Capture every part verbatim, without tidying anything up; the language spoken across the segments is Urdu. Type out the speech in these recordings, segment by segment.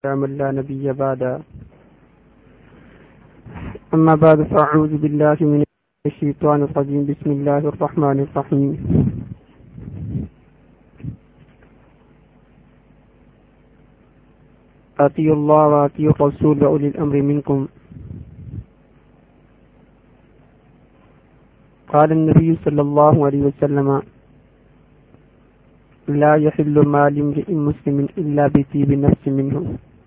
من لا نبي بعد أما بعد فأعوذ بالله من الشيطان الرجيم بسم الله الرحمن الرحيم أطيعوا الله وأطيعوا الرسول وأولي الأمر منكم قال النبي صلى الله عليه وسلم لا يحل مال امرئ مسلم إلا بطيب نفس منه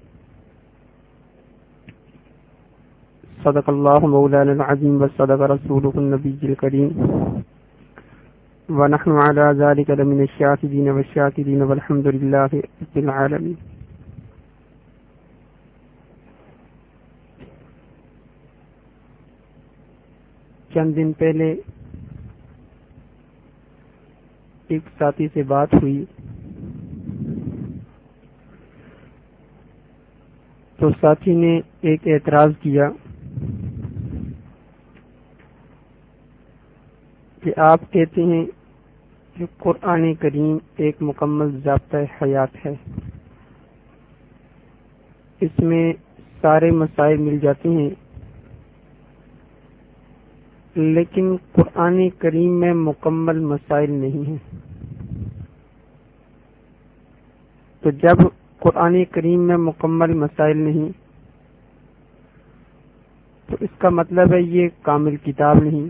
صدق الله مولانا العظيم وصدق رسوله النبي الكريم ونحن على ذلك لمن الشاهدين والشاكرين والحمد لله رب العالمين. چند دن پہلے ایک ساتھی سے بات ہوئی تو ساتھی نے ایک اعتراض کیا کہ آپ کہتے ہیں کہ قرآن کریم ایک مکمل ضابطہ حیات ہے، اس میں سارے مسائل مل جاتے ہیں، لیکن قرآن کریم میں مکمل مسائل نہیں ہیں۔ تو جب قرآن کریم میں مکمل مسائل نہیں تو اس کا مطلب ہے یہ کامل کتاب نہیں،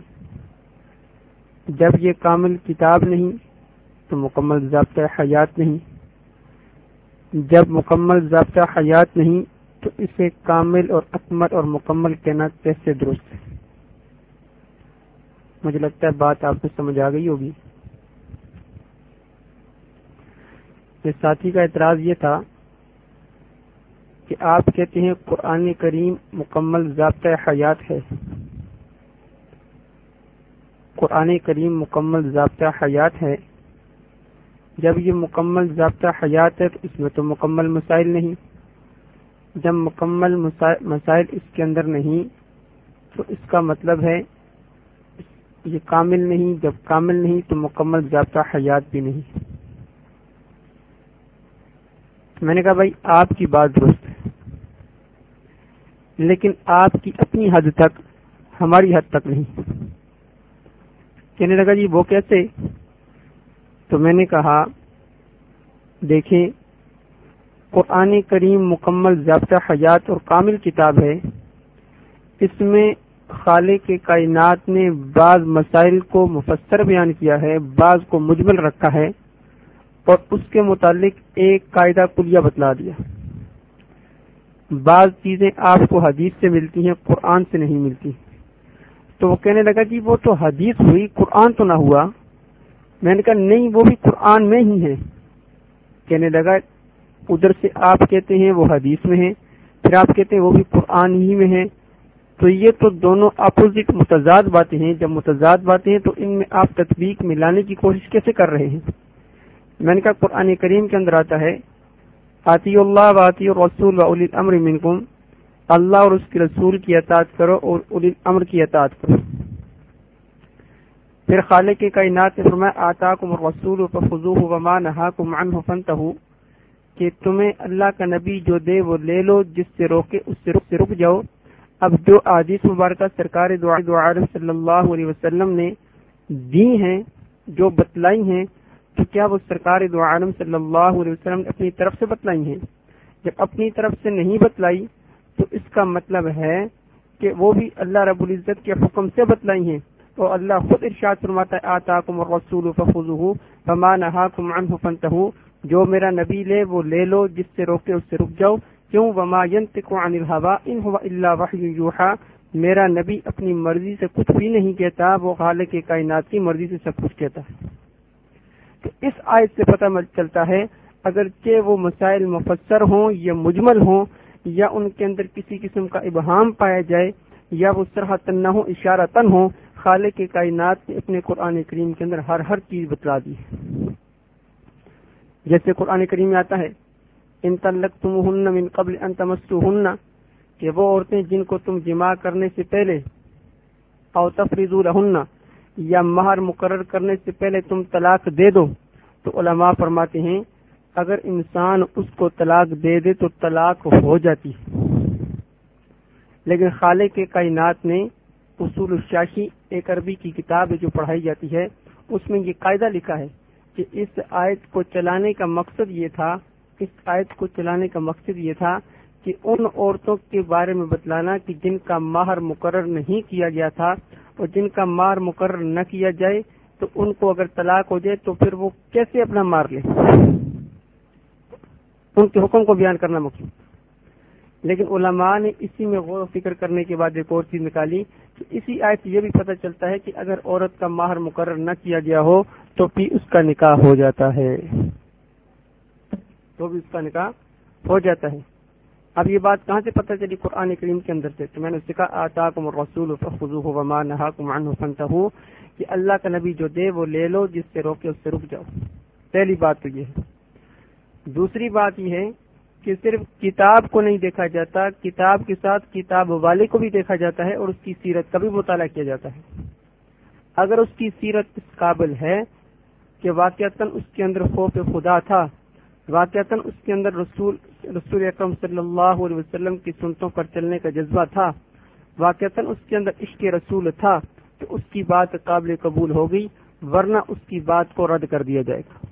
جب یہ کامل کتاب نہیں تو مکمل ضابطہ حیات نہیں، جب مکمل ضابطہ حیات نہیں تو اسے کامل اور اکمل اور مکمل کہنا کیسے درست ہے؟ مجھے لگتا ہے بات آپ کو سمجھ آ گئی ہوگی۔ یہ ساتھی کا اعتراض یہ تھا کہ آپ کہتے ہیں قرآن کریم مکمل ضابطہ حیات ہے، قرآن کریم مکمل ضابطہ حیات ہے، جب یہ مکمل ضابطہ حیات ہے تو اس میں تو مکمل مسائل نہیں، جب مکمل مسائل اس کے اندر نہیں تو اس کا مطلب ہے یہ کامل نہیں، جب کامل نہیں تو مکمل ضابطہ حیات بھی نہیں۔ میں نے کہا بھائی آپ کی بات درست ہے، لیکن آپ کی اپنی حد تک، ہماری حد تک نہیں۔ کہنے لگا جی وہ کیسے؟ تو میں نے کہا دیکھیں قرآن کریم مکمل ضابطہ حیات اور کامل کتاب ہے، اس میں خالق کائنات نے بعض مسائل کو مفسر بیان کیا ہے، بعض کو مجمل رکھا ہے اور اس کے متعلق ایک قاعدہ کلیہ بتلا دیا۔ بعض چیزیں آپ کو حدیث سے ملتی ہیں، قرآن سے نہیں ملتی۔ تو وہ کہنے لگا جی وہ تو حدیث ہوئی، قرآن تو نہ ہوا۔ میں نے کہا نہیں، وہ بھی قرآن میں ہی ہے۔ کہنے لگا ادھر سے آپ کہتے ہیں وہ حدیث میں ہے، پھر آپ کہتے ہیں وہ بھی قرآن ہی میں ہے، تو یہ تو دونوں اپوزٹ متضاد باتیں ہیں۔ جب متضاد باتیں ہیں تو ان میں آپ تطبیق ملانے کی کوشش کیسے کر رہے ہیں؟ میں نے کہا قرآن کریم کے اندر آتا ہے اطیعوا اللہ واطیعوا الرسول واولی الامر منکم، اللہ اور اس کے رسول کی اطاعت کرو اور اولی الامر کی اطاعت کرو۔ پھر خالق کائنات نے فرمایا آتاکم الرسول فخذوہ وما نہاکم عنہ فانتہوا، کہ تمہیں اللہ کا نبی جو دے وہ لے لو، جس سے روکے اس سے رک, سے رک جاؤ۔ اب جو احادیث مبارکہ سرکار دو عالم صلی اللہ علیہ وسلم نے دی ہیں، جو بتلائی ہیں، تو کیا وہ سرکار دو عالم صلی اللہ علیہ وسلم نے اپنی طرف سے بتلائی ہیں؟ جب اپنی طرف سے نہیں بتلائی تو اس کا مطلب ہے کہ وہ بھی اللہ رب العزت کے حکم سے بتلائی ہیں، اور اللہ خود ارشاد فرماتا ہے آتاکم الرسول فخذوہ وما نہاکم عنہ فانتہوا، جو میرا نبی لے وہ لے لو، جس سے روکے اس سے رک جاؤ۔ کیوں؟ وما ینطق عن الہوی ان هو الا وحی یوحی، میرا نبی اپنی مرضی سے کچھ بھی نہیں کہتا، وہ خالق کائنات کی مرضی سے سب کچھ کہتا ہے۔ تو اس آیت سے پتہ چلتا ہے اگرچہ وہ مسائل مفسر ہوں یا مجمل ہوں یا ان کے اندر کسی قسم کا ابہام پایا جائے یا وہ صراحتاً نہ ہو اشارتاً ہو، خالق کائنات نے اپنے قرآن کریم کے اندر ہر ہر چیز بتلا دی ہے۔ جیسے قرآن کریم میں آتا ہے ان طلقتموہن من قبل ان تمسوہن، کہ وہ عورتیں جن کو تم جماع کرنے سے پہلے، او تفریضوا لہن، یا مہر مقرر کرنے سے پہلے تم طلاق دے دو، تو علماء فرماتے ہیں اگر انسان اس کو طلاق دے دے تو طلاق ہو جاتی ہے، لیکن خالق کے کائنات نے اصول الشاشی ایک عربی کی کتاب جو پڑھائی جاتی ہے اس میں یہ قاعدہ لکھا ہے کہ اس آیت کو چلانے کا مقصد یہ تھا اس آیت کو چلانے کا مقصد یہ تھا کہ ان عورتوں کے بارے میں بتلانا کہ جن کا مہر مقرر نہیں کیا گیا تھا اور جن کا مہر مقرر نہ کیا جائے تو ان کو اگر طلاق ہو جائے تو پھر وہ کیسے اپنا مار لیں، ان کے حکم کو بیان کرنا مقصود۔ لیکن علماء نے اسی میں غور و فکر کرنے کے بعد ایک اور چیز نکالی کہ اسی آیت سے یہ بھی پتہ چلتا ہے کہ اگر عورت کا مہر مقرر نہ کیا گیا ہو تو بھی اس کا نکاح ہو جاتا ہے تو بھی اس کا نکاح ہو جاتا ہے۔ اب یہ بات کہاں سے پتہ چلی؟ قرآن کریم کے اندر سے۔ تو میں نے اس سے کہا آتاکم الرسول فخذوہ وما نہاکم عنہ فانتہوا، کہ اللہ کا نبی جو دے وہ لے لو، جس سے روکے اس سے رک جاؤ۔ پہلی بات تو یہ ہے۔ دوسری بات یہ ہے کہ صرف کتاب کو نہیں دیکھا جاتا، کتاب کے ساتھ کتاب والے کو بھی دیکھا جاتا ہے اور اس کی سیرت کا بھی مطالعہ کیا جاتا ہے۔ اگر اس کی سیرت اس قابل ہے کہ واقعتاً اس کے اندر خوف خدا تھا، واقعتاً اس کے اندر رسول رسول اکرم صلی اللہ علیہ وسلم کی سنتوں پر چلنے کا جذبہ تھا، واقعتاً اس کے اندر عشق رسول تھا، تو اس کی بات قابل قبول ہو گئی، ورنہ اس کی بات کو رد کر دیا جائے گا۔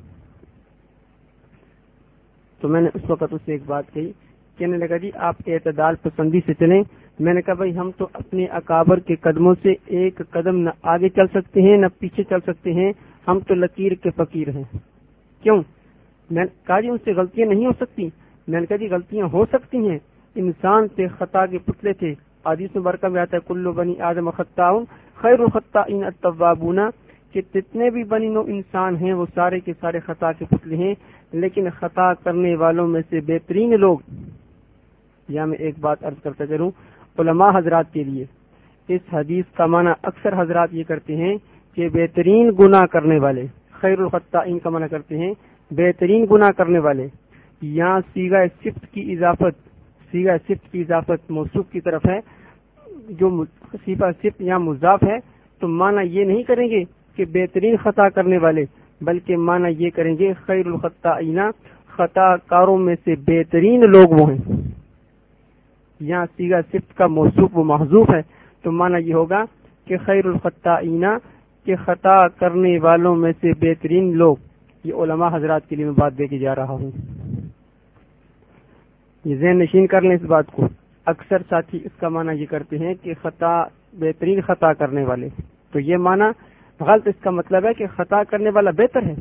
تو میں نے اس وقت اس سے ایک بات کہی، کہنے لگا جی آپ اعتدال پسندی سے چلیں۔ میں نے کہا بھائی ہم تو اپنے اکابر کے قدموں سے ایک قدم نہ آگے چل سکتے ہیں نہ پیچھے چل سکتے ہیں، ہم تو لکیر کے فقیر ہیں۔ کیوں؟ میں نے کہا جی ان سے غلطیاں نہیں ہو سکتی؟ میں نے کہا جی غلطیاں ہو سکتی ہیں، انسان سے خطا کے پتلے تھے۔ حدیث مبارکہ میں آتا ہے کل بنی آدم خطاؤن خیر الخطائین التوابون، کہ جتنے بھی بنی نو انسان ہیں وہ سارے کے سارے خطا کے پتلے ہیں، لیکن خطا کرنے والوں میں سے بہترین لوگ، یا میں ایک بات عرض کرتا چلوں علماء حضرات کے لیے، اس حدیث کا معنی اکثر حضرات یہ کرتے ہیں کہ بہترین گناہ کرنے والے، خیر الخطائین کا معنی کرتے ہیں بہترین گناہ کرنے والے۔ یہاں صیغہ صفت کی اضافت صیغہ صفت کی اضافت موصوف کی طرف ہے، جو صیغہ صفت یہاں مضاف ہے، تو معنی یہ نہیں کریں گے کہ بہترین خطا کرنے والے، بلکہ معنی یہ کریں گے خیر الخطائین، خطا کاروں میں سے بہترین لوگ وہ ہیں۔ یہاں صیغہ صفت کا موصوف و محذوف ہے، تو معنی یہ ہوگا کہ خیر الخطائین، کہ خطا کرنے والوں میں سے بہترین لوگ۔ یہ علماء حضرات کے لیے میں بات دے کے جا رہا ہوں، یہ ذہن نشین کر لیں اس بات کو۔ اکثر ساتھی اس کا معنی یہ کرتے ہیں کہ خطا بہترین خطا کرنے والے، تو یہ معنی غلط، اس کا مطلب ہے کہ خطا کرنے والا بہتر ہے،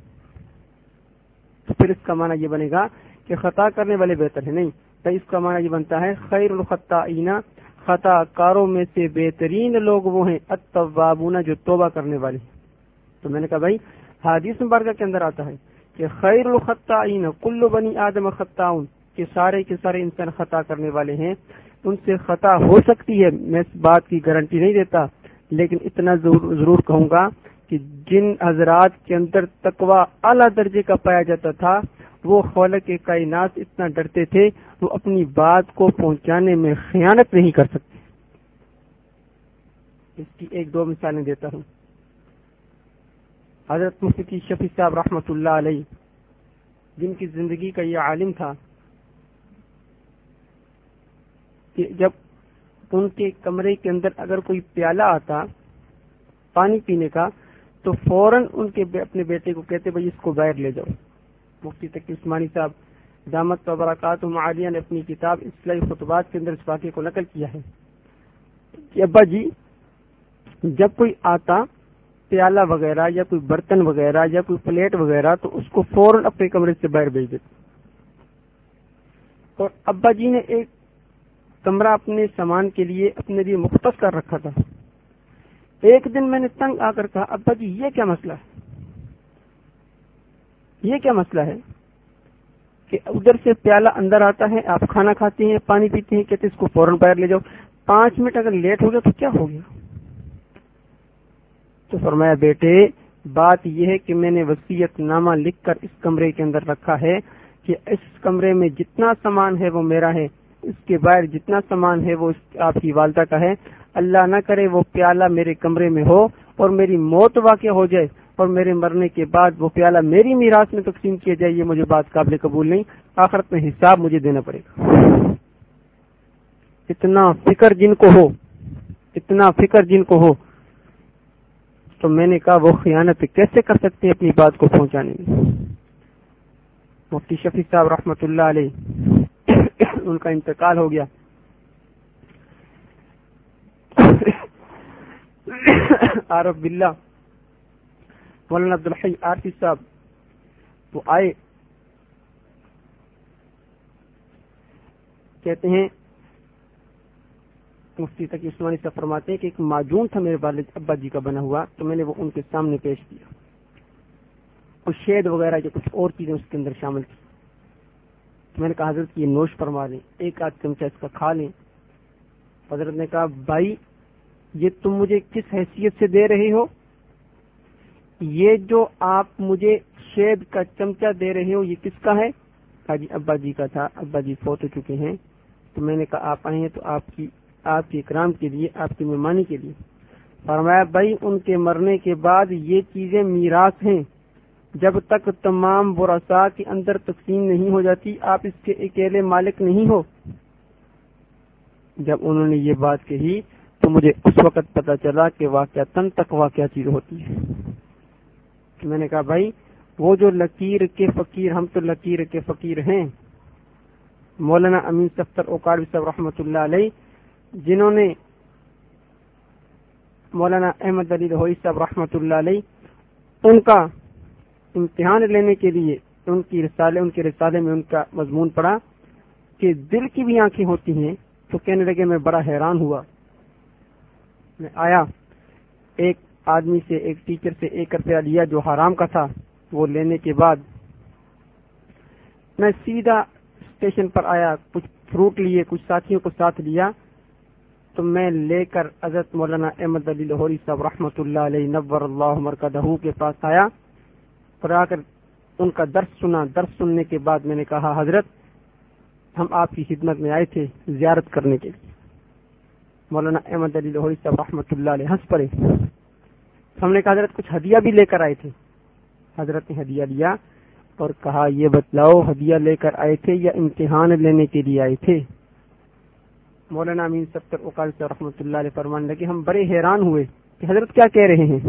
تو پھر اس کا معنی یہ بنے گا کہ خطا کرنے والے بہتر ہے، نہیں، تو اس کا معنی یہ بنتا ہے خیر الخطائین، خطا کاروں میں سے بہترین لوگ وہ ہیں التوابون، جو توبہ کرنے والے۔ تو میں نے کہا بھائی حدیث مبارکہ کے اندر آتا ہے کہ خیر الخطائین کل بنی آدم خطاؤن، کہ سارے کے سارے انسان خطا کرنے والے ہیں، ان سے خطا ہو سکتی ہے، میں اس بات کی گارنٹی نہیں دیتا، لیکن اتنا ضرور, ضرور کہوں گا کہ جن حضرات کے اندر تقوی اعلیٰ درجے کا پایا جاتا تھا، وہ خالق کائنات اتنا ڈرتے تھے وہ اپنی بات کو پہنچانے میں خیانت نہیں کر سکتے۔ اس کی ایک دو مثالیں دیتا ہوں۔ حضرت مفتی شفیع صاحب رحمۃ اللہ علیہ، جن کی زندگی کا یہ عالم تھا کہ جب ان کے کمرے کے اندر اگر کوئی پیالہ آتا پانی پینے کا تو فوراً ان کے اپنے بیٹے کو کہتے بھائی اس کو باہر لے جاؤ۔ مفتی تقی عثمانی صاحب دامت و برکاتہم عالیہ نے اپنی کتاب اصلاحی خطبات کے اندر اس واقعے کو نقل کیا ہے کہ ابا جی جب کوئی آتا پیالہ وغیرہ یا کوئی برتن وغیرہ یا کوئی پلیٹ وغیرہ تو اس کو فوراً اپنے کمرے سے باہر بھیج دیتے، اور ابا جی نے ایک کمرہ اپنے سامان کے لیے اپنے لیے مختص کر رکھا تھا۔ ایک دن میں نے تنگ آ کر کہا ابا جی یہ کیا مسئلہ ہے، یہ کیا مسئلہ ہے کہ ادھر سے پیالہ اندر آتا ہے، آپ کھانا کھاتے ہیں، پانی پیتے ہیں، کہتے اس کو فوراً باہر لے جاؤ، پانچ منٹ اگر لیٹ ہو گیا تو کیا ہو گیا؟ تو فرمایا بیٹے بات یہ ہے کہ میں نے وصیت نامہ لکھ کر اس کمرے کے اندر رکھا ہے کہ اس کمرے میں جتنا سامان ہے وہ میرا ہے، اس کے باہر جتنا سامان ہے وہ آپ کی والدہ کا ہے، اللہ نہ کرے وہ پیالہ میرے کمرے میں ہو اور میری موت واقع ہو جائے اور میرے مرنے کے بعد وہ پیالہ میری میراث میں تقسیم کیا جائے، یہ مجھے بات قابل قبول نہیں، آخرت میں حساب مجھے دینا پڑے گا۔ اتنا فکر جن کو ہو اتنا فکر جن کو ہو تو میں نے کہا وہ خیانت کیسے کر سکتے ہیں اپنی بات کو پہنچانے میں۔ مفتی شفیع صاحب رحمۃ اللہ علیہ ان کا انتقال ہو گیا۔ عارف باللہ مولانا عبدالحی عارفی صاحب وہ آئے، کہتے ہیں مفتی تقی عثمانی صاحب فرماتے ہیں کہ ایک معجون تھا میرے والد ابا جی کا بنا ہوا، تو میں نے وہ ان کے سامنے پیش کیا، کچھ شہد وغیرہ یا کچھ اور چیزیں اس کے اندر شامل کی، تو میں نے کہا حضرت یہ نوش فرما لیں، ایک آدھ چمچہ اس کا کھا لیں۔ حضرت نے کہا بھائی یہ تم مجھے کس حیثیت سے دے رہے ہو؟ یہ جو آپ مجھے شہد کا چمچہ دے رہے ہو یہ کس کا ہے؟ کہا جی ابا جی کا تھا، ابا جی فوت ہو چکے ہیں۔ تو میں نے کہا آپ آئے ہیں تو آپ کی آپ کے اکرام کے لیے، آپ کی مہمانی کے لیے۔ فرمایا بھائی ان کے مرنے کے بعد یہ چیزیں میراث ہیں، جب تک تمام ورثاء کے اندر تقسیم نہیں ہو جاتی آپ اس کے اکیلے مالک نہیں ہو۔ جب انہوں نے یہ بات کہی تو مجھے اس وقت پتا چلا کہ واقعتاً تقویٰ کیا چیز ہوتی ہے۔ میں نے کہا بھائی وہ جو لکیر کے فقیر، ہم تو لکیر کے فقیر ہیں۔ مولانا امین صفدر اوقاڑوی صاحب رحمۃ اللہ علیہ، جنہوں نے مولانا احمد علی لاہوری صاحب رحمۃ اللہ علیہ ان کا امتحان لینے کے لیے ان کی رسالے ان کے رسالے میں ان کا مضمون پڑھا کہ دل کی بھی آنکھیں ہوتی ہیں، تو کہنے لگے میں بڑا حیران ہوا۔ میں آیا، ایک آدمی سے ایک ٹیچر سے ایک روپیہ لیا جو حرام کا تھا، وہ لینے کے بعد میں سیدھا اسٹیشن پر آیا، کچھ فروٹ لیے، کچھ ساتھیوں کو ساتھ لیا، تو میں لے کر حضرت مولانا احمد علی لاہوری صاحب رحمۃ اللہ علیہ نور اللہ مرکزہ کے پاس آیا اور آ کر ان کا درس سنا۔ درس سننے کے بعد میں نے کہا حضرت ہم آپ کی خدمت میں آئے تھے زیارت کرنے کے لیے۔ مولانا احمد علی لاہوری صاحب رحمۃ اللہ علیہ ہنس پڑے۔ ہم نے کہا حضرت کچھ ہدیہ بھی لے کر آئے تھے؟ حضرت نے ہدیہ لیا اور کہا یہ بتلاؤ ہدیہ لے کر آئے تھے یا امتحان لینے کے لیے آئے تھے؟ مولانا امین صفدر اوقاڑوی صاحب رحمۃ اللہ علیہ فرمانے لگے ہم بڑے حیران ہوئے کہ حضرت کیا کہہ رہے ہیں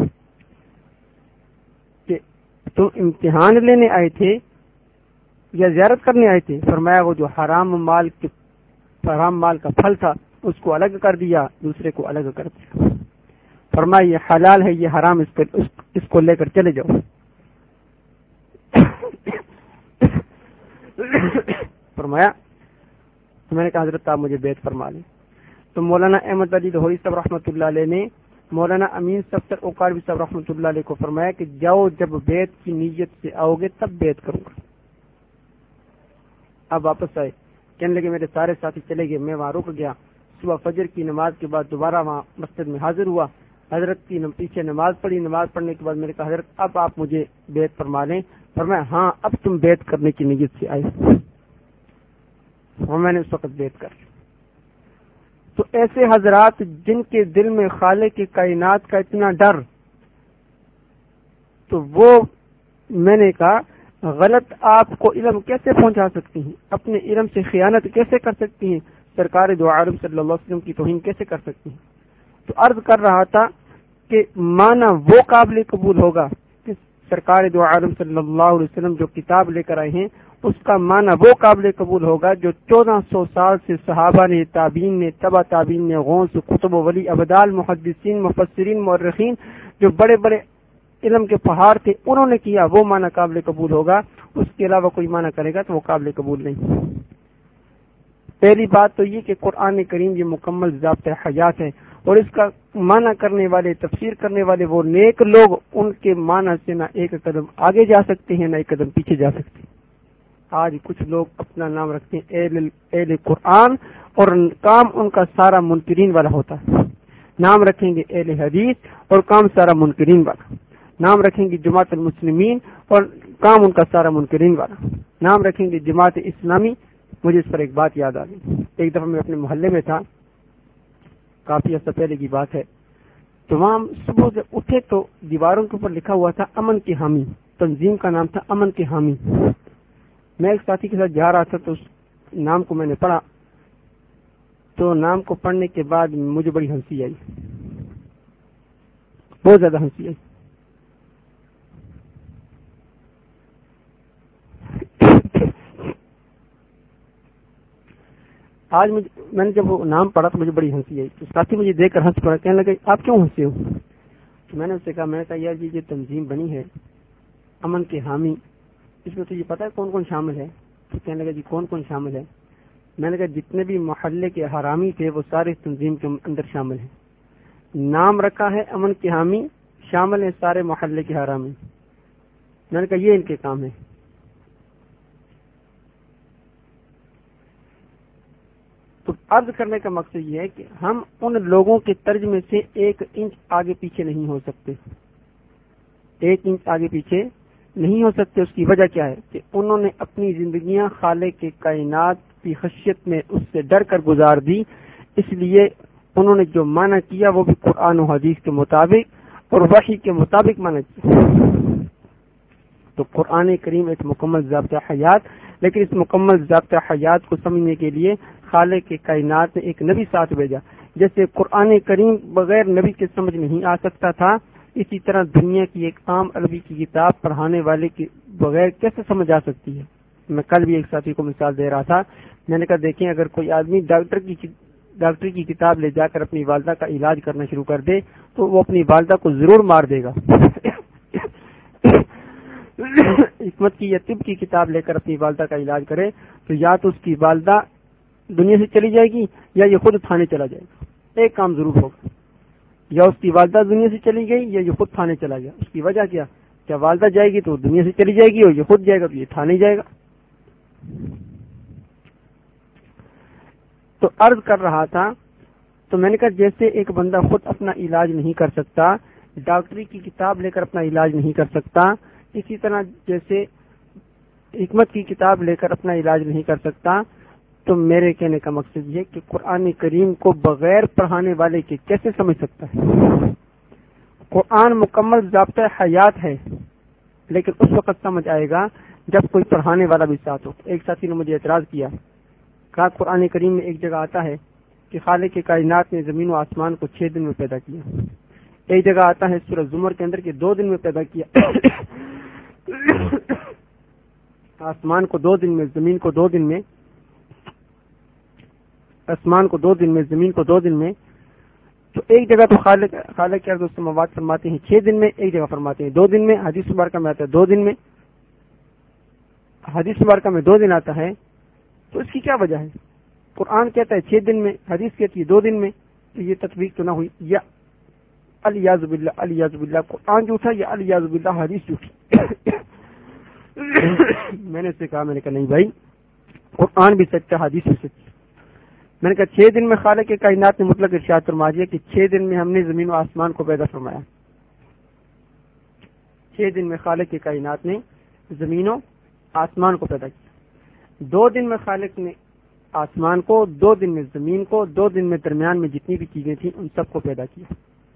کہ تم امتحان لینے آئے تھے یا زیارت کرنے آئے تھے؟ فرمایا وہ جو حرام مال کے حرام مال کا پھل تھا اس کو الگ کر دیا، دوسرے کو الگ کر دیا۔ فرمایا یہ حلال ہے، یہ حرام، اس کو اس کو لے کر چلے جاؤ۔ فرمایا تو میں نے کہا حضرت آپ مجھے بیعت فرما لیں۔ تو مولانا احمد علی لاہوری صاحب رحمۃ اللہ علیہ نے مولانا امین صفدر اوقاڑوی صاحب رحمۃ اللہ علیہ کو فرمایا کہ جاؤ جب بیعت کی نیت سے آؤ گے تب بیعت کروں گا۔ اب واپس آئے، کہنے لگے میرے سارے ساتھی چلے گئے، میں وہاں رک گیا۔ صبح فجر کی نماز کے بعد دوبارہ وہاں مسجد میں حاضر ہوا، حضرت کی پیچھے نماز پڑھی۔ نماز پڑھنے کے بعد میں نے کہا حضرت اب آپ مجھے بیعت فرما لیں۔ فرمایا ہاں اب تم بیعت کرنے کی نیت سے آئے، اور میں نے اس وقت بیعت کر لی۔ تو ایسے حضرات جن کے دل میں خالق کی کائنات کا اتنا ڈر، تو وہ میں نے کہا غلط آپ کو علم کیسے پہنچا سکتی ہیں، اپنے علم سے خیانت کیسے کر سکتی ہیں، سرکار دو عالم صلی اللہ علیہ وسلم کی توہین کیسے کر سکتی ہیں۔ تو عرض کر رہا تھا کہ مانا وہ قابل قبول ہوگا کہ سرکار دو عالم صلی اللہ علیہ وسلم جو کتاب لے کر آئے ہیں اس کا معنی وہ قابل قبول ہوگا جو چودہ سو سال سے صحابہ نے، تابعین نے، تبع تابعین نے، غوث، قطب و ولی، ابدال، محدثین، مفسرین، مورخین جو بڑے بڑے علم کے پہاڑ تھے انہوں نے کیا، وہ معنی قابل قبول ہوگا۔ اس کے علاوہ کوئی معنی کرے گا تو وہ قابل قبول نہیں۔ پہلی بات تو یہ کہ قرآن کریم یہ مکمل ضابطۂ حیات ہے، اور اس کا معنی کرنے والے، تفسیر کرنے والے وہ نیک لوگ ان کے معنی سے نہ ایک قدم آگے جا سکتے ہیں نہ ایک قدم پیچھے جا سکتے ہیں۔ آج کچھ لوگ اپنا نام رکھتے ہیں اہل اہل قرآن اور کام ان کا سارا منکرین والا ہوتا ہے۔ نام رکھیں گے اہل حدیث اور کام سارا منکرین والا، نام رکھیں گے جماعت المسلمین اور کام ان کا سارا منکرین والا، نام رکھیں گے جماعت اسلامی۔ مجھے اس پر ایک بات یاد آ گئی، ایک دفعہ میں اپنے محلے میں تھا، کافی عرصہ پہلے کی بات ہے، تو وہاں صبح جب اٹھے تو دیواروں کے اوپر لکھا ہوا تھا امن کے حامی، تنظیم کا نام تھا امن کے حامی۔ میں ایک ساتھی کے ساتھ جا رہا تھا تو اس نام کو میں نے پڑھا، تو نام کو پڑھنے کے بعد مجھے بڑی ہنسی آئی، بہت زیادہ ہنسی آئی۔ آج مجھے میں نے جب وہ نام پڑھا تو مجھے بڑی ہنسی آئی، تو ساتھی مجھے دیکھ کر ہنس پڑا، کہنے لگے آپ کیوں ہنسے ہو؟ تو میں نے اس سے کہا، میں نے کہا یار جی یہ تنظیم بنی ہے امن کے حامی، اس میں تو یہ پتا ہے کون کون شامل ہے؟ تو کہنے لگا جی کون کون شامل ہے؟ میں نے کہا جتنے بھی محلے کے حرامی تھے وہ سارے تنظیم کے اندر شامل ہیں، نام رکھا ہے امن کے حامی، شامل ہیں سارے محلے کے حرامی۔ میں نے کہا یہ ان کے کام ہے۔ تو عرض کرنے کا مقصد یہ ہے کہ ہم ان لوگوں کے ترجمے سے ایک انچ آگے پیچھے نہیں ہو سکتے، ایک انچ آگے پیچھے نہیں ہو سکتے۔ اس کی وجہ کیا ہے کہ انہوں نے اپنی زندگیاں خالق کے کائنات کی خشیت میں اس سے ڈر کر گزار دی، اس لیے انہوں نے جو معنی کیا وہ بھی قرآن و حدیث کے مطابق اور وحی کے مطابق معنی کیا۔ تو قرآن کریم ایک مکمل ضابطہ حیات، لیکن اس مکمل ضابطہ حیات کو سمجھنے کے لیے خالق کے کائنات نے ایک نبی ساتھ بھیجا۔ جیسے قرآن کریم بغیر نبی کے سمجھ نہیں آ سکتا تھا، اسی طرح دنیا کی ایک عام عربی کی کتاب پڑھانے والے کے بغیر کیسے سمجھ آ سکتی ہے؟ میں کل بھی ایک ساتھی کو مثال دے رہا تھا، میں نے کہا دیکھیں اگر کوئی آدمی ڈاکٹر کی ڈاکٹری کی کتاب لے جا کر اپنی والدہ کا علاج کرنا شروع کر دے تو وہ اپنی والدہ کو ضرور مار دے گا۔ حکمت کی یا طب کی کتاب لے کر اپنی والدہ کا علاج کرے تو یا تو اس کی والدہ دنیا سے چلی جائے گی یا یہ خود تھانے چلا جائے گا، ایک کام ضرور ہوگا، یا اس کی والدہ دنیا سے چلی گئی یا یہ خود تھانے چلا گیا۔ اس کی وجہ کیا؟ کیا والدہ جائے گی تو دنیا سے چلی جائے گی اور یہ خود جائے گا تو یہ تھانے جائے گا۔ تو عرض کر رہا تھا، تو میں نے کہا جیسے ایک بندہ خود اپنا علاج نہیں کر سکتا، ڈاکٹری کی کتاب لے کر اپنا علاج نہیں کر سکتا، اسی طرح جیسے حکمت کی کتاب لے کر اپنا علاج نہیں کر سکتا، تو میرے کہنے کا مقصد یہ کہ قرآن کریم کو بغیر پڑھانے والے کے کیسے سمجھ سکتا ہے؟ قرآن مکمل ضابطہ حیات ہے، لیکن اس وقت سمجھ آئے گا جب کوئی پڑھانے والا بھی ساتھ ہو۔ ایک ساتھی نے مجھے اعتراض کیا، کہا قرآن کریم میں ایک جگہ آتا ہے کہ خالق کے کائنات نے زمین و آسمان کو چھ دن میں پیدا کیا، ایک جگہ آتا ہے سورہ زمر کے اندر کہ دو دن میں پیدا کیا، آسمان کو دو دن میں، زمین کو دو دن میں، آسمان کو دو دن میں، زمین کو دو دن میں۔ تو ایک جگہ تو خالق خالق کے ارض و سماوات فرماتے ہیں چھ دن میں، ایک جگہ فرماتے ہیں دو دن میں، حدیث مبارکہ میں آتا ہے دو دن میں، حدیث مبارکہ میں دو دن آتا ہے، تو اس کی کیا وجہ ہے؟ قرآن کہتا ہے چھ دن میں، حدیث کہتی ہے دو دن میں، تو یہ تطبیق تو نہ ہوئی، یا الیاذ باللہ الیاذ باللہ قرآن جھوٹا یا الیاذ باللہ حدیث جھوٹی۔ میں نے اس سے کہا، میں نے کہا نہیں بھائی، قرآن بھی سچا، حدیث بھی سچی۔ میں نے کہا چھ دن میں خالق کے کائنات نے مطلق ارشاد فرما دیا کہ چھ دن میں ہم نے زمین و آسمان کو پیدا فرمایا، چھ دن میں خالق کے کائنات نے زمین و آسمان کو پیدا کیا، دو دن میں خالق نے آسمان کو، دو دن میں زمین کو، دو دن میں درمیان میں جتنی بھی چیزیں تھیں ان سب کو پیدا کیا۔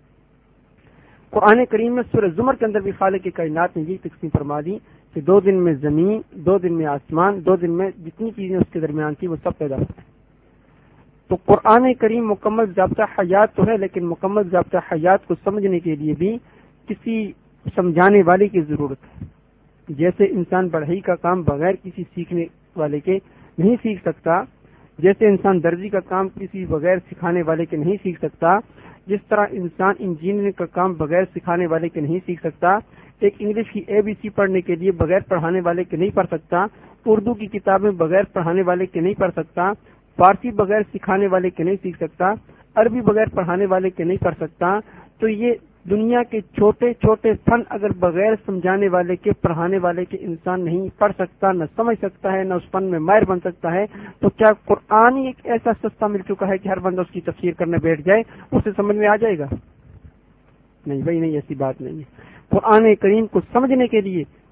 قرآن کریم میں سورہ زمر کے اندر بھی خالق کی کائنات نے یہ تقسیم فرما دی کہ دو دن میں زمین، دو دن میں آسمان، دو دن میں جتنی چیزیں اس کے درمیان تھی وہ سب پیدا ہوئی۔ تو قرآن کریم مکمل ضابطہ حیات تو ہے، لیکن مکمل ضابطہ حیات کو سمجھنے کے لیے بھی کسی سمجھانے والے کی ضرورت ہے۔ جیسے انسان بڑھئی کا کام بغیر کسی سیکھنے والے کے نہیں سیکھ سکتا، جیسے انسان درزی کا کام کسی بغیر سکھانے والے کے نہیں سیکھ سکتا، جس طرح انسان انجینئرنگ کا کام بغیر سکھانے والے کے نہیں سیکھ سکتا، ایک انگلش کی اے بی سی پڑھنے کے لیے بغیر پڑھانے والے کے نہیں پڑھ سکتا، اردو کی کتابیں بغیر پڑھانے والے کے نہیں پڑھ سکتا، فارسی بغیر سکھانے والے کے نہیں سیکھ سکتا، عربی بغیر پڑھانے والے کے نہیں پڑھ سکتا، تو یہ دنیا کے چھوٹے چھوٹے فن اگر بغیر سمجھانے والے کے، پڑھانے والے کے انسان نہیں پڑھ سکتا، نہ سمجھ سکتا ہے، نہ اس فن میں ماہر بن سکتا ہے، تو کیا قرآن ہی ایک ایسا سستا مل چکا ہے کہ ہر بندہ اس کی تفسیر کرنے بیٹھ جائے اسے سمجھ میں آ جائے گا؟ نہیں بھائی نہیں، ایسی بات نہیں ہے۔ قرآن کریم کو سمجھنے کے لیے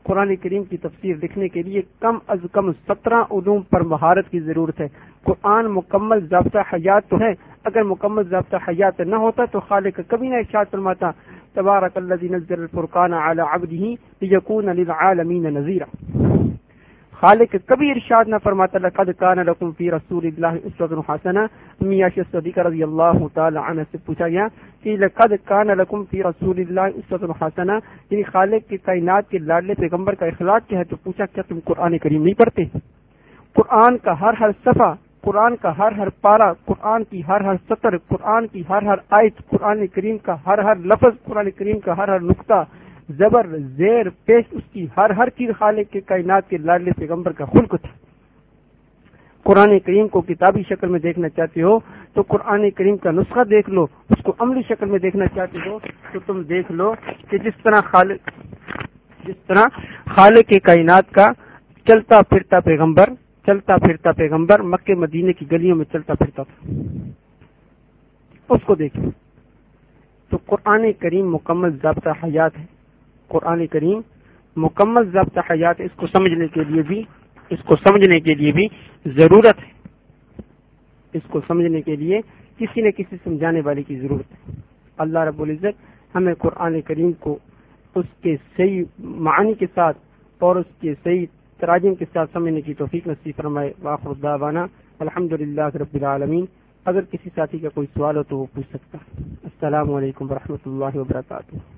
قرآن کریم کی تفسیر لکھنے کے لیے کم از کم سترہ علوم پر مہارت کی ضرورت ہے۔ قرآن مکمل ضابطہ حیات تو ہے، اگر مکمل ضابطہ حیات نہ ہوتا تو خالق کبھی نہ ارشاد فرماتا تبارک الذی نزل الفرقان علی عبدہ لیکون للعالمین نذیرا۔ خالق کبھی ارشاد نہ فرماتا لقد کان لکم فی رسول اللہ اسوۃ حسنہ۔ امی عائشہ صدیقہ رضی اللہ تعالی عنہ سے پوچھا گیا کہ لقد کان لکم فی رسول اللہ اسوۃ حسنہ، یعنی خالق کی کائنات کے لاڈلے پیغمبر کا اخلاق کیا ہے، تو پوچھا کیا تم قرآن کریم نہیں پڑھتے؟ قرآن کا ہر ہر صفحہ، قرآن کا ہر ہر پارہ، قرآن کی ہر ہر سطر، قرآن کی ہر ہر آیت، قرآن کریم کا ہر ہر لفظ، قرآن کریم کا ہر ہر نقطہ، زبر زیر پیش، اس کی ہر ہر چیز خالق کے کائنات کے لاڈلے پیغمبر کا خلق تھا۔ قرآن کریم کو کتابی شکل میں دیکھنا چاہتے ہو تو قرآن کریم کا نسخہ دیکھ لو، اس کو عملی شکل میں دیکھنا چاہتے ہو تو تم دیکھ لو کہ جس طرح خالق جس طرح خالق کے کائنات کا چلتا پھرتا پیغمبر چلتا پھرتا پیغمبر مکے مدینے کی گلیوں میں چلتا پھرتا تھا، اس کو دیکھو تو قرآن کریم مکمل ضابطہ حیات ہے۔ قرآن کریم مکمل ضابطہ حیات ہے، اس کو سمجھنے کے لیے بھی اس کو سمجھنے کے لیے بھی ضرورت ہے، اس کو سمجھنے کے لیے کسی نہ کسی سمجھانے والے کی ضرورت ہے۔ اللہ رب العزت ہمیں قرآن کریم کو اس کے صحیح معنی کے ساتھ اور اس کے صحیح تراجم کے ساتھ سمجھنے کی توفیق نصیب فرمائے۔ وآخر دعوانا الحمدللہ رب العالمین۔ اگر کسی ساتھی کا کوئی سوال ہو تو وہ پوچھ سکتا ہے۔ السلام علیکم ورحمۃ اللہ وبرکاتہ۔